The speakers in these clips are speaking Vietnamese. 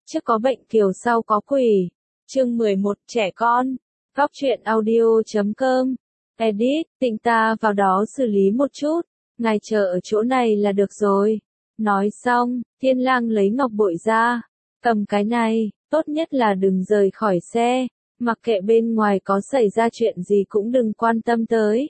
Trước có bệnh kiều sau có quỷ. Chương 11 trẻ con. Góc truyện audio.com. Edit, tịnh ta vào đó xử lý một chút. Ngài chờ ở chỗ này là được rồi. Nói xong, Thiên Lang lấy ngọc bội ra. Cầm cái này, tốt nhất là đừng rời khỏi xe. Mặc kệ bên ngoài có xảy ra chuyện gì cũng đừng quan tâm tới.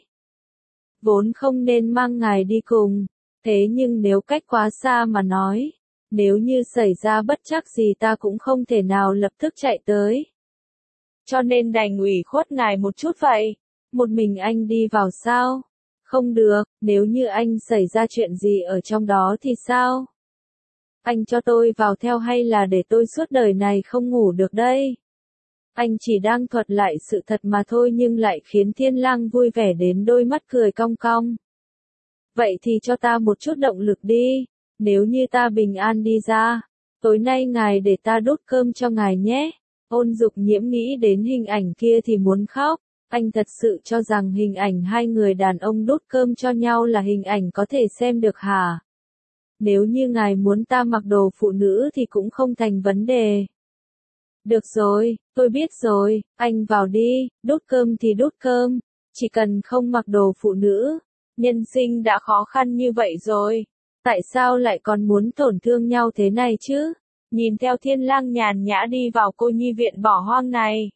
Vốn không nên mang ngài đi cùng. Thế nhưng nếu cách quá xa mà nói, nếu như xảy ra bất trắc gì ta cũng không thể nào lập tức chạy tới. Cho nên đành ủy khuất ngài một chút vậy. Một mình anh đi vào sao? Không được, nếu như anh xảy ra chuyện gì ở trong đó thì sao? Anh cho tôi vào theo hay là để tôi suốt đời này không ngủ được đây? Anh chỉ đang thuật lại sự thật mà thôi nhưng lại khiến Thiên Lang vui vẻ đến đôi mắt cười cong cong. Vậy thì cho ta một chút động lực đi, nếu như ta bình an đi ra, tối nay ngài để ta đốt cơm cho ngài nhé. Ôn Dục Nhiễm nghĩ đến hình ảnh kia thì muốn khóc, anh thật sự cho rằng hình ảnh hai người đàn ông đốt cơm cho nhau là hình ảnh có thể xem được hả? Nếu như ngài muốn ta mặc đồ phụ nữ thì cũng không thành vấn đề. Được rồi, tôi biết rồi, anh vào đi, đốt cơm thì đốt cơm, chỉ cần không mặc đồ phụ nữ. Nhân sinh đã khó khăn như vậy rồi, tại sao lại còn muốn tổn thương nhau thế này chứ? Nhìn theo Thiên Lang nhàn nhã đi vào cô nhi viện bỏ hoang này.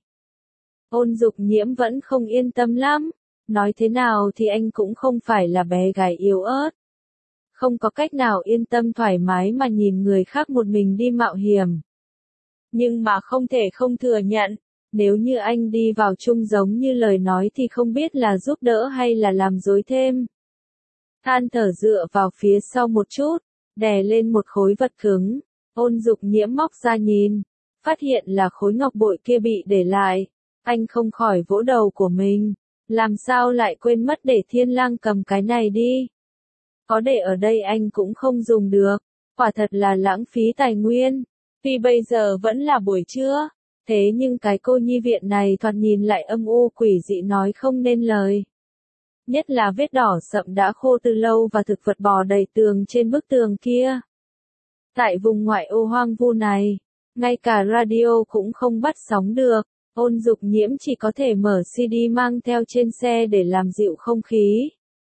Ôn Dục Nhiễm vẫn không yên tâm lắm, nói thế nào thì anh cũng không phải là bé gái yếu ớt. Không có cách nào yên tâm thoải mái mà nhìn người khác một mình đi mạo hiểm. Nhưng mà không thể không thừa nhận, nếu như anh đi vào chung giống như lời nói thì không biết là giúp đỡ hay là làm rối thêm. Than thở dựa vào phía sau một chút, đè lên một khối vật cứng, Ôn Dục Nhiễm móc ra nhìn, phát hiện là khối ngọc bội kia bị để lại, anh không khỏi vỗ đầu của mình, làm sao lại quên mất để Thiên Lang cầm cái này đi. Có để ở đây anh cũng không dùng được, quả thật là lãng phí tài nguyên, tuy bây giờ vẫn là buổi trưa, thế nhưng cái cô nhi viện này thoạt nhìn lại âm u quỷ dị nói không nên lời. Nhất là vết đỏ sậm đã khô từ lâu và thực vật bò đầy tường trên bức tường kia. Tại vùng ngoại ô hoang vu này, ngay cả radio cũng không bắt sóng được, Ôn Dục Nhiễm chỉ có thể mở CD mang theo trên xe để làm dịu không khí.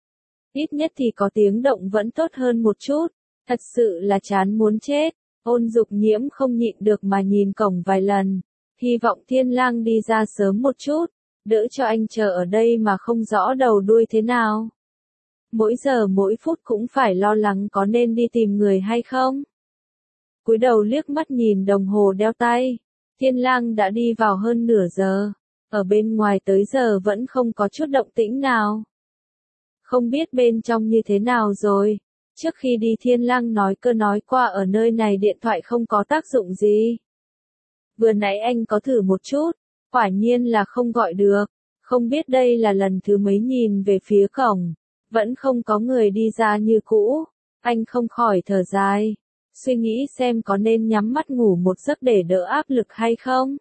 Ít nhất thì có tiếng động vẫn tốt hơn một chút, thật sự là chán muốn chết, Ôn Dục Nhiễm không nhịn được mà nhìn cổng vài lần, hy vọng Thiên Lang đi ra sớm một chút, đỡ cho anh chờ ở đây mà không rõ đầu đuôi thế nào. Mỗi giờ mỗi phút cũng phải lo lắng có nên đi tìm người hay không. Cúi đầu liếc mắt nhìn đồng hồ đeo tay, Thiên Lang đã đi vào hơn nửa giờ, ở bên ngoài tới giờ vẫn không có chút động tĩnh nào. Không biết bên trong như thế nào rồi, trước khi đi Thiên Lang nói qua ở nơi này điện thoại không có tác dụng gì. Vừa nãy anh có thử một chút, quả nhiên là không gọi được, không biết đây là lần thứ mấy nhìn về phía cổng, vẫn không có người đi ra như cũ, anh không khỏi thở dài, suy nghĩ xem có nên nhắm mắt ngủ một giấc để đỡ áp lực hay không.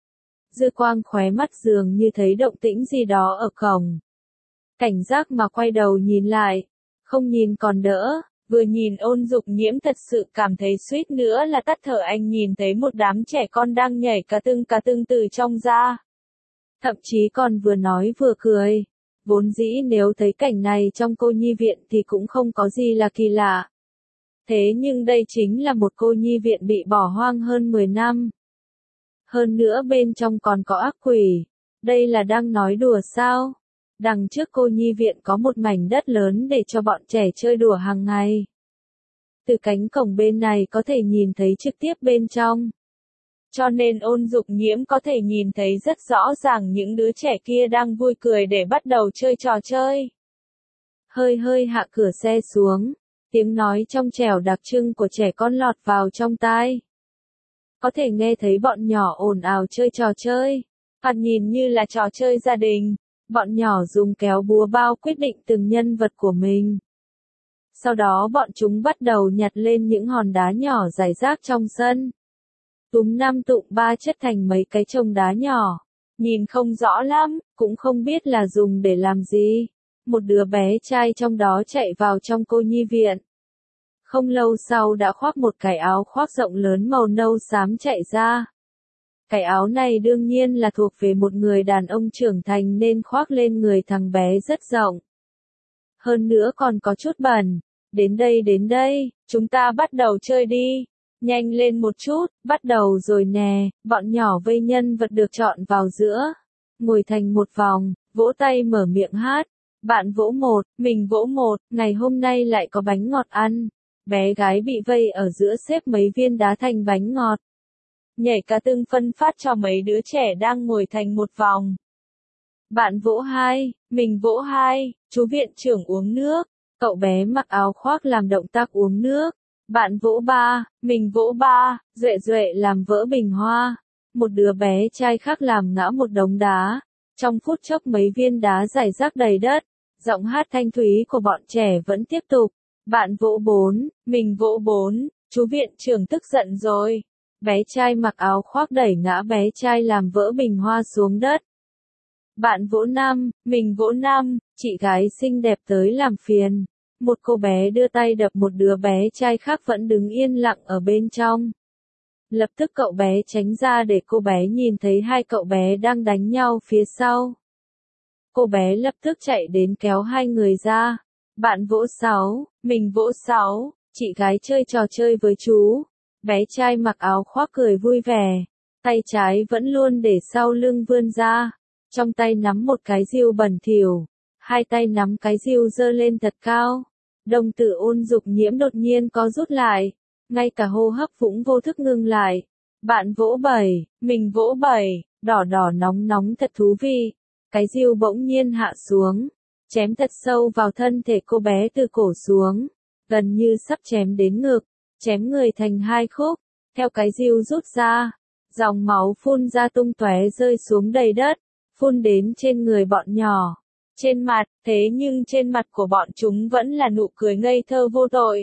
Dư quang khóe mắt dường như thấy động tĩnh gì đó ở cổng. Cảnh giác mà quay đầu nhìn lại, không nhìn còn đỡ, vừa nhìn Ôn Dục Nhiễm thật sự cảm thấy suýt nữa là tắt thở. Anh nhìn thấy một đám trẻ con đang nhảy cà tưng từ trong ra. Thậm chí còn vừa nói vừa cười. Vốn dĩ nếu thấy cảnh này trong cô nhi viện thì cũng không có gì là kỳ lạ. Thế nhưng đây chính là một cô nhi viện bị bỏ hoang hơn 10 năm. Hơn nữa bên trong còn có ác quỷ. Đây là đang nói đùa sao? Đằng trước cô nhi viện có một mảnh đất lớn để cho bọn trẻ chơi đùa hàng ngày. Từ cánh cổng bên này có thể nhìn thấy trực tiếp bên trong. Cho nên Ôn Dục Nhiễm có thể nhìn thấy rất rõ ràng những đứa trẻ kia đang vui cười để bắt đầu chơi trò chơi. Hơi hạ cửa xe xuống, tiếng nói trong trẻo đặc trưng của trẻ con lọt vào trong tai. Có thể nghe thấy bọn nhỏ ồn ào chơi trò chơi, thoạt nhìn như là trò chơi gia đình. Bọn nhỏ dùng kéo búa bao quyết định từng nhân vật của mình. Sau đó bọn chúng bắt đầu nhặt lên những hòn đá nhỏ rải rác trong sân. Túm 5 tụm 3 chất thành mấy cái chồng đá nhỏ. Nhìn không rõ lắm, cũng không biết là dùng để làm gì. Một đứa bé trai trong đó chạy vào trong cô nhi viện. Không lâu sau đã khoác một cái áo khoác rộng lớn màu nâu xám chạy ra. Cái áo này đương nhiên là thuộc về một người đàn ông trưởng thành nên khoác lên người thằng bé rất rộng. Hơn nữa còn có chút bẩn. Đến đây, chúng ta bắt đầu chơi đi. Nhanh lên một chút, bắt đầu rồi nè, bọn nhỏ vây nhân vật được chọn vào giữa. Ngồi thành một vòng, vỗ tay mở miệng hát. Bạn vỗ một, mình vỗ một, ngày hôm nay lại có bánh ngọt ăn. Bé gái bị vây ở giữa xếp mấy viên đá thành bánh ngọt. Nhảy cá tưng phân phát cho mấy đứa trẻ đang ngồi thành một vòng. Bạn vỗ hai, mình vỗ hai, chú viện trưởng uống nước. Cậu bé mặc áo khoác làm động tác uống nước. Bạn vỗ ba, mình vỗ ba, Duệ Duệ làm vỡ bình hoa. Một đứa bé trai khác làm ngã một đống đá. Trong phút chốc mấy viên đá rải rác đầy đất. Giọng hát thanh thúy của bọn trẻ vẫn tiếp tục. Bạn vỗ bốn, mình vỗ bốn, chú viện trưởng tức giận rồi. Bé trai mặc áo khoác đẩy ngã bé trai làm vỡ bình hoa xuống đất. Bạn vỗ năm, mình vỗ năm, chị gái xinh đẹp tới làm phiền. Một cô bé đưa tay đập một đứa bé trai khác vẫn đứng yên lặng ở bên trong. Lập tức cậu bé tránh ra để cô bé nhìn thấy hai cậu bé đang đánh nhau phía sau. Cô bé lập tức chạy đến kéo hai người ra. Bạn vỗ sáu, mình vỗ sáu, chị gái chơi trò chơi với chú. Bé trai mặc áo khoác cười vui vẻ. Tay trái vẫn luôn để sau lưng vươn ra. Trong tay nắm một cái diêu bẩn thỉu. Hai tay nắm cái diêu giơ lên thật cao. Đồng tử Ôn Dục Nhiễm đột nhiên có rút lại. Ngay cả hô hấp cũng vô thức ngưng lại. Bạn vỗ bảy, mình vỗ bảy, đỏ đỏ nóng nóng thật thú vị. Cái diêu bỗng nhiên hạ xuống. Chém thật sâu vào thân thể cô bé từ cổ xuống. Gần như sắp chém đến ngực. Chém người thành hai khúc. Theo cái diêu rút ra. Dòng máu phun ra tung tóe rơi xuống đầy đất. Phun đến trên người bọn nhỏ. Trên mặt, thế nhưng trên mặt của bọn chúng vẫn là nụ cười ngây thơ vô tội.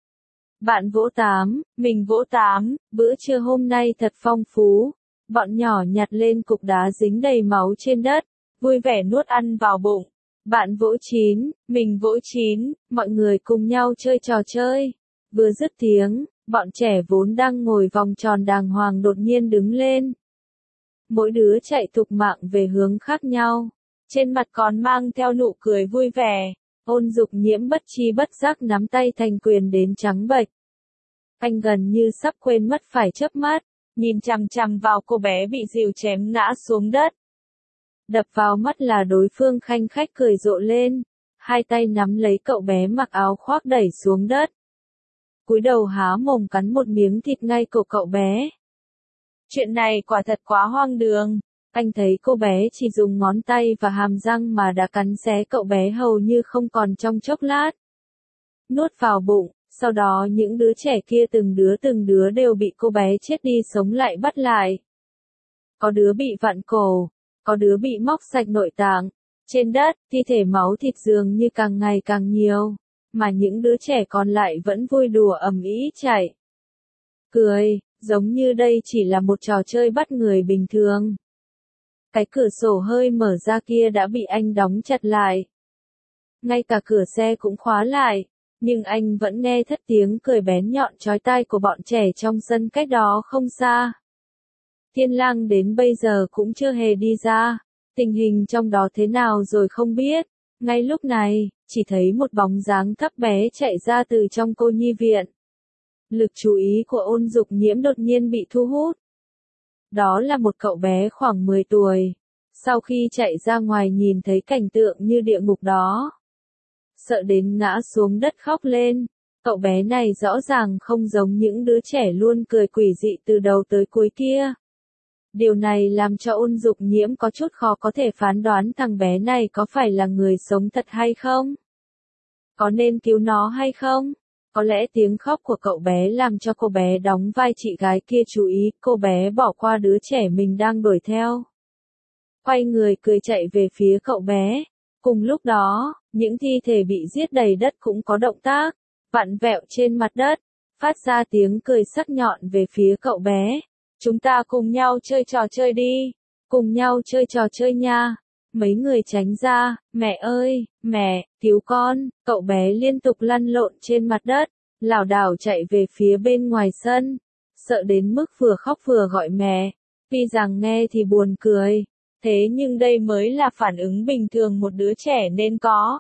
Bạn vỗ tám, mình vỗ tám, bữa trưa hôm nay thật phong phú. Bọn nhỏ nhặt lên cục đá dính đầy máu trên đất, vui vẻ nuốt ăn vào bụng. Bạn vỗ chín, mình vỗ chín, mọi người cùng nhau chơi trò chơi. Vừa dứt tiếng, bọn trẻ vốn đang ngồi vòng tròn đàng hoàng đột nhiên đứng lên. Mỗi đứa chạy thục mạng về hướng khác nhau. Trên mặt còn mang theo nụ cười vui vẻ. Ôn Dục Nhiễm bất chi bất giác nắm tay thành quyền đến trắng bệch. Anh gần như sắp quên mất phải chớp mắt, nhìn chằm chằm vào cô bé bị dìu chém ngã xuống đất. Đập vào mắt là đối phương khanh khách cười rộ lên, hai tay nắm lấy cậu bé mặc áo khoác đẩy xuống đất. Cúi đầu há mồm cắn một miếng thịt ngay cổ cậu bé. Chuyện này quả thật quá hoang đường. Anh thấy cô bé chỉ dùng ngón tay và hàm răng mà đã cắn xé cậu bé hầu như không còn trong chốc lát. Nuốt vào bụng, sau đó những đứa trẻ kia từng đứa đều bị cô bé chết đi sống lại bắt lại. Có đứa bị vặn cổ, có đứa bị móc sạch nội tạng. Trên đất, thi thể máu thịt dường như càng ngày càng nhiều, mà những đứa trẻ còn lại vẫn vui đùa ầm ĩ chạy. Cười, giống như đây chỉ là một trò chơi bắt người bình thường. Cái cửa sổ hơi mở ra kia đã bị anh đóng chặt lại. Ngay cả cửa xe cũng khóa lại, nhưng anh vẫn nghe thất tiếng cười bén nhọn chói tai của bọn trẻ trong sân cách đó không xa. Thiên Lang đến bây giờ cũng chưa hề đi ra, tình hình trong đó thế nào rồi không biết. Ngay lúc này, chỉ thấy một bóng dáng thấp bé chạy ra từ trong cô nhi viện. Lực chú ý của Ôn Dục Nhiễm đột nhiên bị thu hút. Đó là một cậu bé khoảng 10 tuổi. Sau khi chạy ra ngoài nhìn thấy cảnh tượng như địa ngục đó, sợ đến ngã xuống đất khóc lên. Cậu bé này rõ ràng không giống những đứa trẻ luôn cười quỷ dị từ đầu tới cuối kia. Điều này làm cho Ôn Dục Nhiễm có chút khó có thể phán đoán thằng bé này có phải là người sống thật hay không. Có nên cứu nó hay không? Có lẽ tiếng khóc của cậu bé làm cho cô bé đóng vai chị gái kia chú ý, cô bé bỏ qua đứa trẻ mình đang đuổi theo. Quay người cười chạy về phía cậu bé. Cùng lúc đó, những thi thể bị giết đầy đất cũng có động tác, vặn vẹo trên mặt đất, phát ra tiếng cười sắc nhọn về phía cậu bé. Chúng ta cùng nhau chơi trò chơi đi, cùng nhau chơi trò chơi nha. Mấy người tránh ra, mẹ ơi, mẹ, cứu con, cậu bé liên tục lăn lộn trên mặt đất, lảo đảo chạy về phía bên ngoài sân, sợ đến mức vừa khóc vừa gọi mẹ. Tuy rằng nghe thì buồn cười, thế nhưng đây mới là phản ứng bình thường một đứa trẻ nên có.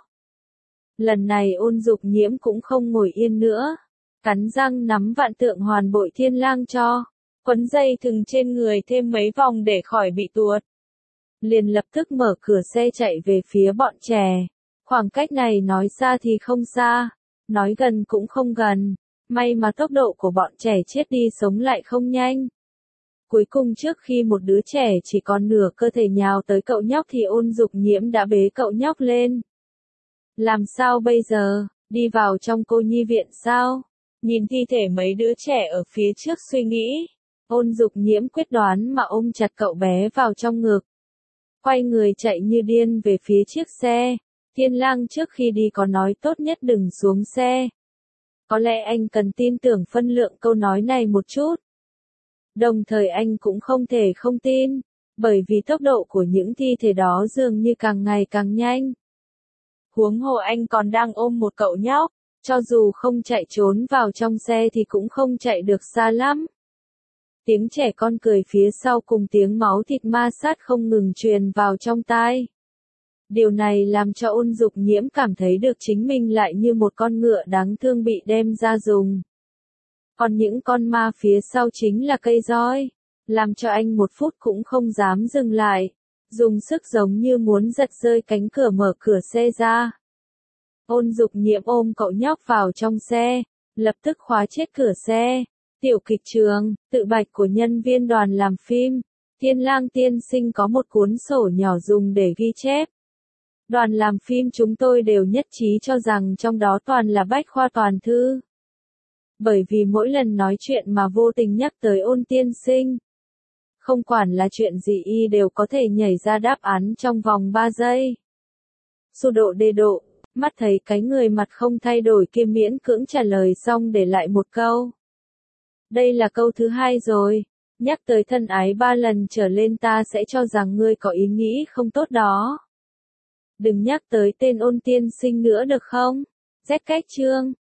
Lần này Ôn Dục Nhiễm cũng không ngồi yên nữa, cắn răng nắm vạn tượng hoàn bội thiên lang cho, quấn dây thừng trên người thêm mấy vòng để khỏi bị tuột. Liền lập tức mở cửa xe chạy về phía bọn trẻ. Khoảng cách này nói xa thì không xa, nói gần cũng không gần, may mà tốc độ của bọn trẻ chết đi sống lại không nhanh. Cuối cùng trước khi một đứa trẻ chỉ còn nửa cơ thể nhào tới cậu nhóc thì Ôn Dục Nhiễm đã bế cậu nhóc lên. Làm sao bây giờ, đi vào trong cô nhi viện sao? Nhìn thi thể mấy đứa trẻ ở phía trước suy nghĩ, Ôn Dục Nhiễm quyết đoán mà ôm chặt cậu bé vào trong ngực. Quay người chạy như điên về phía chiếc xe. Thiên lang trước khi đi có nói tốt nhất đừng xuống xe. Có lẽ anh cần tin tưởng phân lượng câu nói này một chút. Đồng thời anh cũng không thể không tin, bởi vì tốc độ của những thi thể đó dường như càng ngày càng nhanh. Huống hồ anh còn đang ôm một cậu nhóc, cho dù không chạy trốn vào trong xe thì cũng không chạy được xa lắm. Tiếng trẻ con cười phía sau cùng tiếng máu thịt ma sát không ngừng truyền vào trong tai. Điều này làm cho Ôn Dục Nhiễm cảm thấy được chính mình lại như một con ngựa đáng thương bị đem ra dùng. Còn những con ma phía sau chính là cây roi, làm cho anh một phút cũng không dám dừng lại, dùng sức giống như muốn giật rơi cánh cửa mở cửa xe ra. Ôn Dục Nhiễm ôm cậu nhóc vào trong xe, lập tức khóa chết cửa xe. Tiểu kịch trường, tự bạch của nhân viên đoàn làm phim, Thiên Lang tiên sinh có một cuốn sổ nhỏ dùng để ghi chép. Đoàn làm phim chúng tôi đều nhất trí cho rằng trong đó toàn là bách khoa toàn thư. Bởi vì mỗi lần nói chuyện mà vô tình nhắc tới Ôn tiên sinh, không quản là chuyện gì y đều có thể nhảy ra đáp án trong vòng 3 giây. Su độ đê độ, mắt thấy cái người mặt không thay đổi kia miễn cưỡng trả lời xong để lại một câu. Đây là câu thứ 2 rồi, nhắc tới thân ái 3 lần trở lên ta sẽ cho rằng ngươi có ý nghĩ không tốt đó. Đừng nhắc tới tên Ôn tiên sinh nữa được không? Rét cách chương.